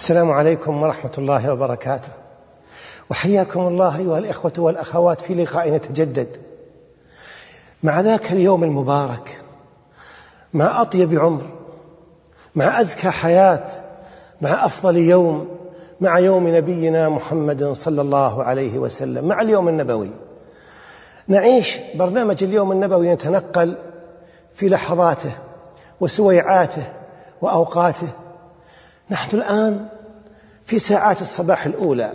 السلام عليكم ورحمة الله وبركاته، وحياكم الله أيها الإخوة والأخوات في لقاء نتجدد مع ذاك اليوم المبارك، مع أطيب عمر، مع أزكى حياة، مع أفضل يوم، مع يوم نبينا محمد صلى الله عليه وسلم، مع اليوم النبوي. نعيش برنامج اليوم النبوي نتنقل في لحظاته وسويعاته وأوقاته. نحن الآن في ساعات الصباح الأولى،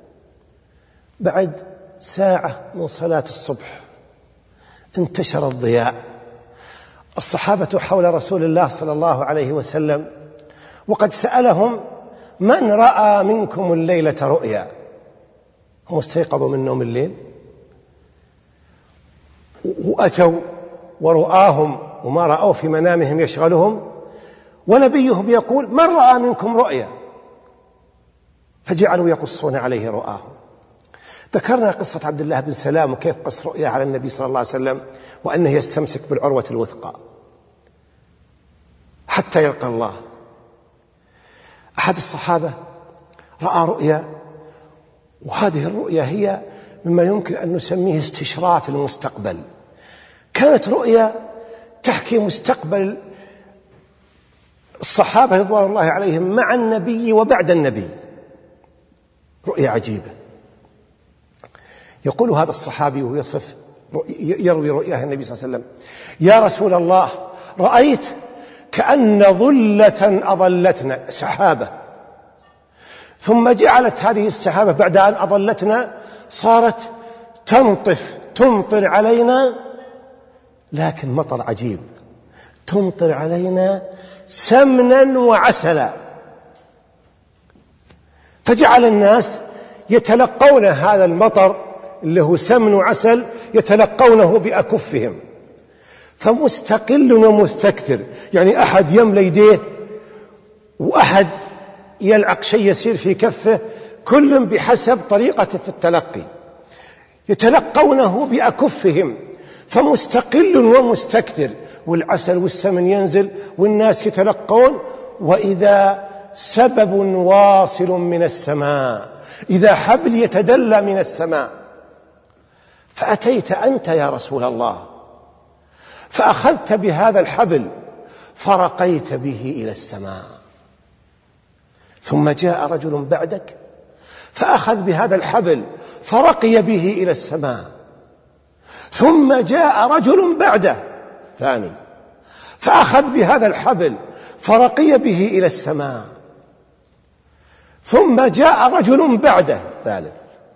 بعد ساعة من صلاة الصبح انتشر الضياء. الصحابة حول رسول الله صلى الله عليه وسلم، وقد سألهم: من رأى منكم الليلة رؤيا؟ هم استيقظوا من نوم الليل وأتوا ورؤاهم وما رأوا في منامهم يشغلهم، ونبيهم يقول: من رأى منكم رؤيا؟ فجعلوا يقصون عليه رؤاهم. ذكرنا قصة عبد الله بن سلام وكيف قص رؤيا على النبي صلى الله عليه وسلم، وأنه يستمسك بالعروة الوثقى حتى يلقى الله. أحد الصحابة رأى رؤيا، وهذه الرؤيا هي مما يمكن أن نسميه استشراف المستقبل. كانت رؤيا تحكي مستقبل الصحابة رضوان الله عليهم مع النبي وبعد النبي. رؤيا عجيبة. يقول هذا الصحابي ويصف يروي رؤياه النبي صلى الله عليه وسلم: يا رسول الله، رأيت كأن ظلة أظلتنا، سحابة، ثم جعلت هذه السحابة بعد أن أظلتنا صارت تمطر علينا، لكن مطر عجيب، تمطر علينا سمنا وعسلا. فجعل الناس يتلقون هذا المطر اللي هو سمن وعسل، يتلقونه بأكفهم، فمستقل ومستكثر، يعني أحد يملى يديه وأحد يلعق شيء يسير في كفه، كل بحسب طريقته في التلقي، يتلقونه بأكفهم، فمستقل ومستكثر، والعسل والسمن ينزل والناس يتلقون، وإذا سبب واصل من السماء، إذا حبل يتدلى من السماء. فأتيت أنت يا رسول الله، فأخذت بهذا الحبل فرقيت به إلى السماء، ثم جاء رجل بعدك فأخذ بهذا الحبل فرقي به إلى السماء، ثم جاء رجل بعده ثاني فأخذ بهذا الحبل فرقي به إلى السماء، ثم جاء رجل بعده ثالث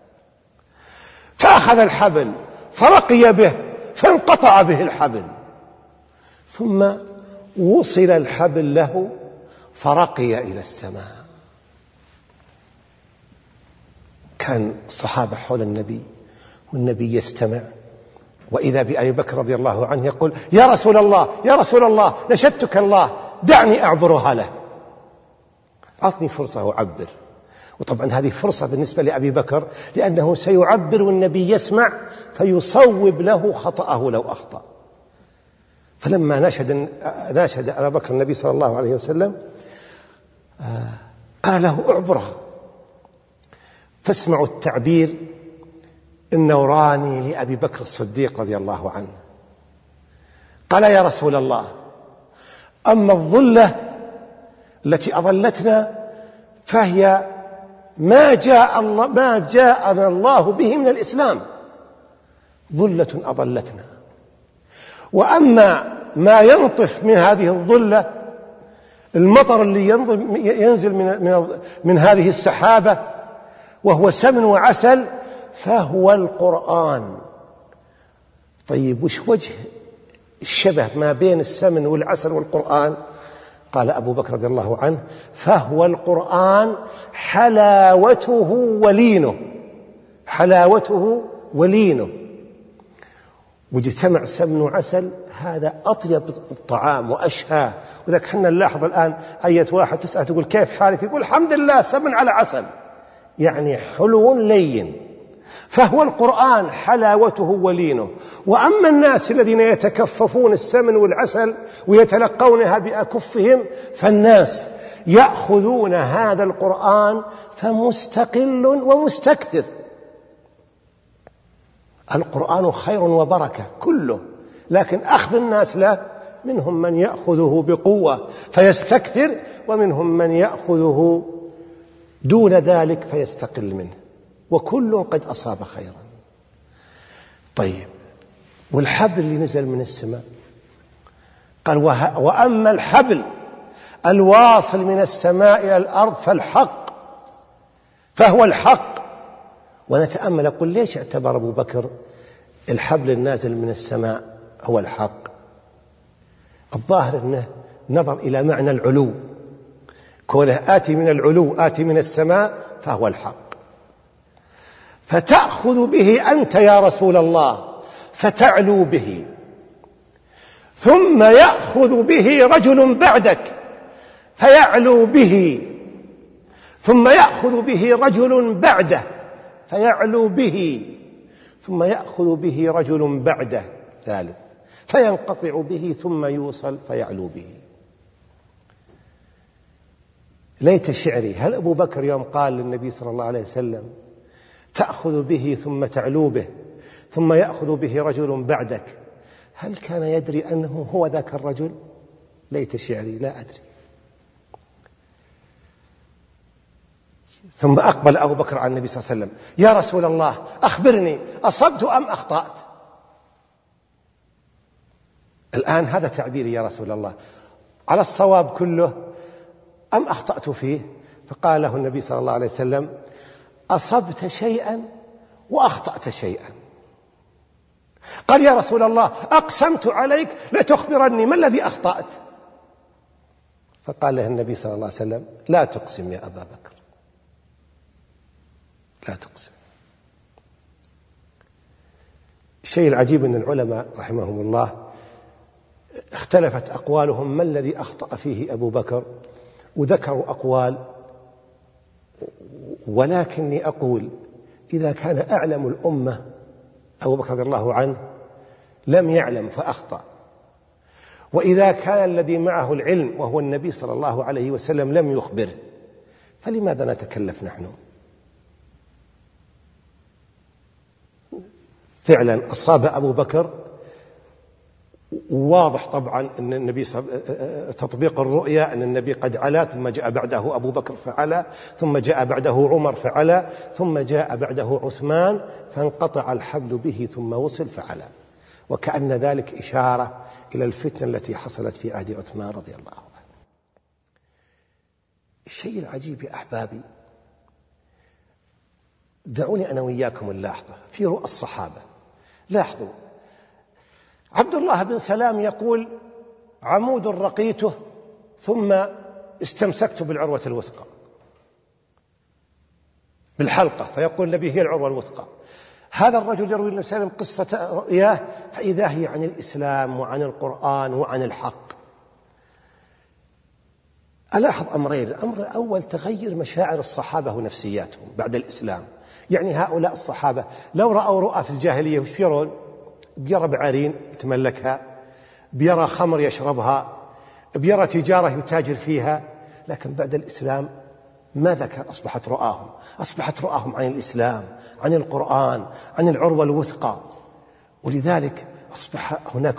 فأخذ الحبل فرقي به فانقطع به الحبل، ثم وصل الحبل له فرقي إلى السماء. كان الصحابة حول النبي والنبي يستمع، وإذا بأبي بكر رضي الله عنه يقول: يا رسول الله، يا رسول الله، نشدتك الله، دعني أعبرها له، أعطني فرصة أعبر. وطبعا هذه فرصة بالنسبة لأبي بكر، لأنه سيعبر والنبي يسمع فيصوب له خطأه لو أخطأ. فلما ناشد أبا بكر النبي صلى الله عليه وسلم قال له: اعبرها. فاسمعوا التعبير النوراني لأبي بكر الصديق رضي الله عنه. قال: يا رسول الله، أما الظلة التي أظلتنا فهي ما جاءنا الله به من الإسلام، ظلة أظلتنا. وأما ما ينطف من هذه الظلة، المطر اللي ينزل من هذه السحابة وهو سمن وعسل، فهو القرآن. طيب، وش وجه الشبه ما بين السمن والعسل والقرآن؟ قال أبو بكر رضي الله عنه: فهو القرآن حلاوته ولينه، حلاوته ولينه. واجتمع سمن وعسل، هذا أطيب الطعام وأشهاه. وذلك حنا نلاحظ الآن أية واحد تسأل تقول: كيف حالك؟ يقول: الحمد لله، سمن على عسل، يعني حلو لين. فهو القرآن حلاوته ولينه. وأما الناس الذين يتكففون السمن والعسل ويتلقونها بأكفهم، فالناس يأخذون هذا القرآن فمستقل ومستكثر. القرآن خير وبركة كله، لكن أخذ الناس له منهم من يأخذه بقوة فيستكثر، ومنهم من يأخذه دون ذلك فيستقل منه، وكل قد أصاب خيرا. طيب، والحبل اللي نزل من السماء قال وأما الحبل الواصل من السماء إلى الأرض فهو الحق. ونتأمل، أقول ليش اعتبر أبو بكر الحبل النازل من السماء هو الحق؟ الظاهر أنه نظر إلى معنى العلو، كونه آتي من العلو آتي من السماء فهو الحق. فتأخذ به أنت يا رسول الله فتعلو به، ثم يأخذ به رجل بعدك فيعلو به، ثم يأخذ به رجل بعده فيعلو به، ثم يأخذ به رجل بعده ثالث فينقطع به، ثم يوصل فيعلو به. ليت شعري، هل أبو بكر يوم قال للنبي صلى الله عليه وسلم تأخذ به ثم تعلو به ثم يأخذ به رجل بعدك، هل كان يدري أنه هو ذاك الرجل؟ ليت شعري، لا أدري. ثم أقبل أبو بكر على النبي صلى الله عليه وسلم: يا رسول الله أخبرني، أصبت أم أخطأت؟ الآن هذا تعبيري يا رسول الله، على الصواب كله أم أخطأت فيه؟ فقال له النبي صلى الله عليه وسلم: أصبت شيئا وأخطأت شيئا. قال: يا رسول الله أقسمت عليك لتخبرني ما الذي أخطأت. فقال له النبي صلى الله عليه وسلم: لا تقسم يا أبا بكر، لا تقسم. الشيء العجيب أن العلماء رحمهم الله اختلفت أقوالهم ما الذي أخطأ فيه أبو بكر، وذكروا أقوال، ولكني أقول إذا كان أعلم الأمة أبو بكر رضي الله عنه لم يعلم فأخطأ، وإذا كان الذي معه العلم وهو النبي صلى الله عليه وسلم لم يخبره، فلماذا نتكلف نحن؟ فعلا أصاب أبو بكر، واضح طبعا أن النبي تطبيق الرؤيا أن النبي قد علا، ثم جاء بعده أبو بكر فعلا، ثم جاء بعده عمر فعلا، ثم جاء بعده عثمان فانقطع الحبل به ثم وصل فعلا، وكأن ذلك إشارة إلى الفتنة التي حصلت في عهد عثمان رضي الله عنه. الشيء العجيب يا أحبابي، دعوني أنا وإياكم اللحظة في رؤى الصحابة. لاحظوا، عبد الله بن سلام يقول: عمود رقيته ثم استمسكت بالعروة الوثقى، بالحلقة، فيقول النبي هي العروة الوثقى. هذا الرجل يروي النبي صلى الله عليه وسلم قصة رؤياه فإذا هي عن الإسلام وعن القرآن وعن الحق. ألاحظ أمرين: الأمر الأول تغير مشاعر الصحابة ونفسياتهم بعد الإسلام. يعني هؤلاء الصحابة لو رأوا رؤى في الجاهلية وش يرون؟ بيرى بعارين يتملكها، بيرى خمر يشربها، بيرى تجارة يتاجر فيها. لكن بعد الإسلام ماذا كان؟ أصبحت رؤاهم عن الإسلام، عن القرآن، عن العروة الوثقى. ولذلك أصبح هناك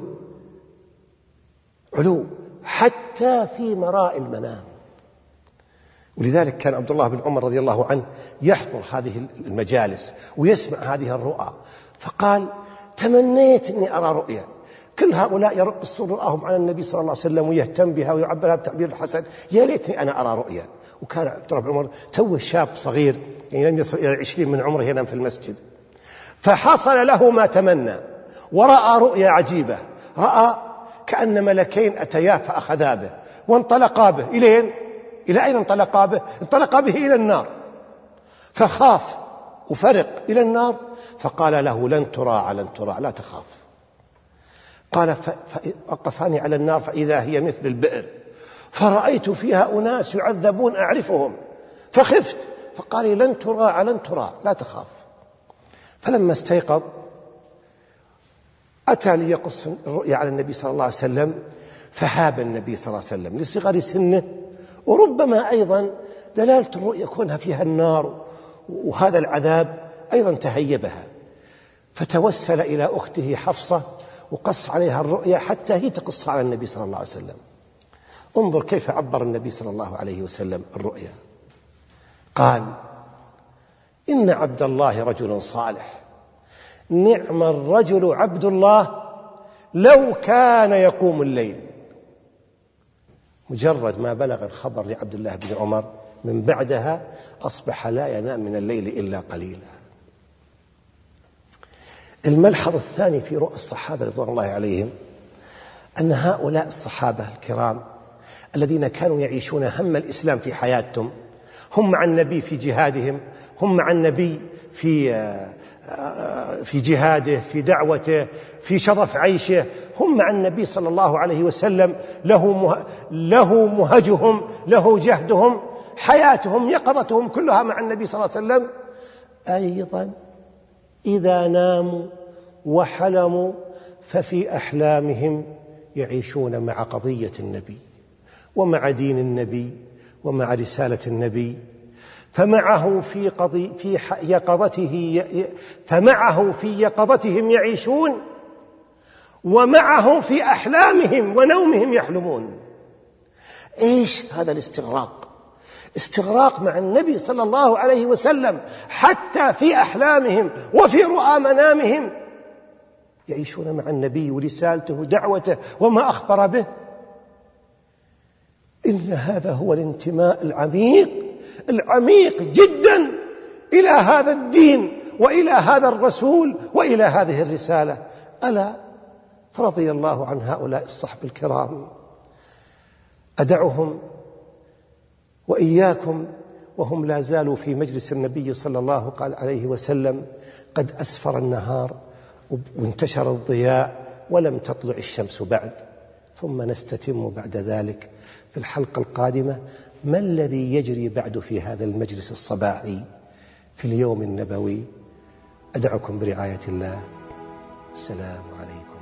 علو حتى في مراء المنام. ولذلك كان عبد الله بن عمر رضي الله عنه يحضر هذه المجالس ويسمع هذه الرؤى، فقال: تمنيت أني أرى رؤيا. كل هؤلاء يقصون رؤاهم على النبي صلى الله عليه وسلم ويهتم بها ويعبر هذا التعبير الحسن، يا ليتني أنا أرى رؤيا. وكان عبد الله بن عمر توه شاب صغير، يعني لم يصل إلى 20 من عمره، ينام في المسجد، فحصل له ما تمنى ورأى رؤيا عجيبة. رأى كأن ملكين أتياه فأخذا به وانطلقا به إلى أين انطلقا به؟ انطلقا به إلى النار، فخاف وفرق إلى النار، فقال له: لن تراع لا تخاف. قال: فوقفاني على النار فإذا هي مثل البئر، فرأيت فيها أناس يعذبون أعرفهم فخفت، فقال لي: لن تراع لا تخاف. فلما استيقظ أتى ليقص الرؤيا على النبي صلى الله عليه وسلم، فهاب النبي صلى الله عليه وسلم لصغر سنه وربما أيضا دلالة الرؤيا كونها فيها النار وهذا العذاب أيضا تهيبها، فتوسل إلى أخته حفصة وقص عليها الرؤيا حتى هي تقص على النبي صلى الله عليه وسلم. انظر كيف عبر النبي صلى الله عليه وسلم الرؤيا. قال: إن عبد الله رجل صالح، نعم الرجل عبد الله لو كان يقوم الليل. مجرد ما بلغ الخبر لعبد الله بن عمر من بعدها أصبح لا ينام من الليل إلا قليلا. الملحظ الثاني في رؤى الصحابة رضوان الله عليهم أن هؤلاء الصحابة الكرام الذين كانوا يعيشون هم الإسلام في حياتهم، هم مع النبي في جهادهم، هم مع النبي في جهاده، في دعوته، في شرف عيشه، هم مع النبي صلى الله عليه وسلم، له مهجهم، له جهدهم، حياتهم يقظتهم كلها مع النبي صلى الله عليه وسلم. أيضا إذا ناموا وحلموا ففي أحلامهم يعيشون مع قضية النبي ومع دين النبي ومع رسالة النبي، فمعه في يقظتهم يعيشون، ومعه في أحلامهم ونومهم يحلمون. إيش هذا الاستغراق؟ استغراق مع النبي صلى الله عليه وسلم حتى في أحلامهم وفي رؤى منامهم يعيشون مع النبي ورسالته ودعوته وما أخبر به. إن هذا هو الانتماء العميق جدا إلى هذا الدين وإلى هذا الرسول وإلى هذه الرسالة. ألا فرضي الله عن هؤلاء الصحب الكرام. أدعهم وإياكم وهم لا زالوا في مجلس النبي صلى الله عليه وسلم، قد أسفر النهار وانتشر الضياء ولم تطلع الشمس بعد، ثم نستتم بعد ذلك في الحلقة القادمة ما الذي يجري بعد في هذا المجلس الصباحي في اليوم النبوي. أدعكم برعاية الله. السلام عليكم.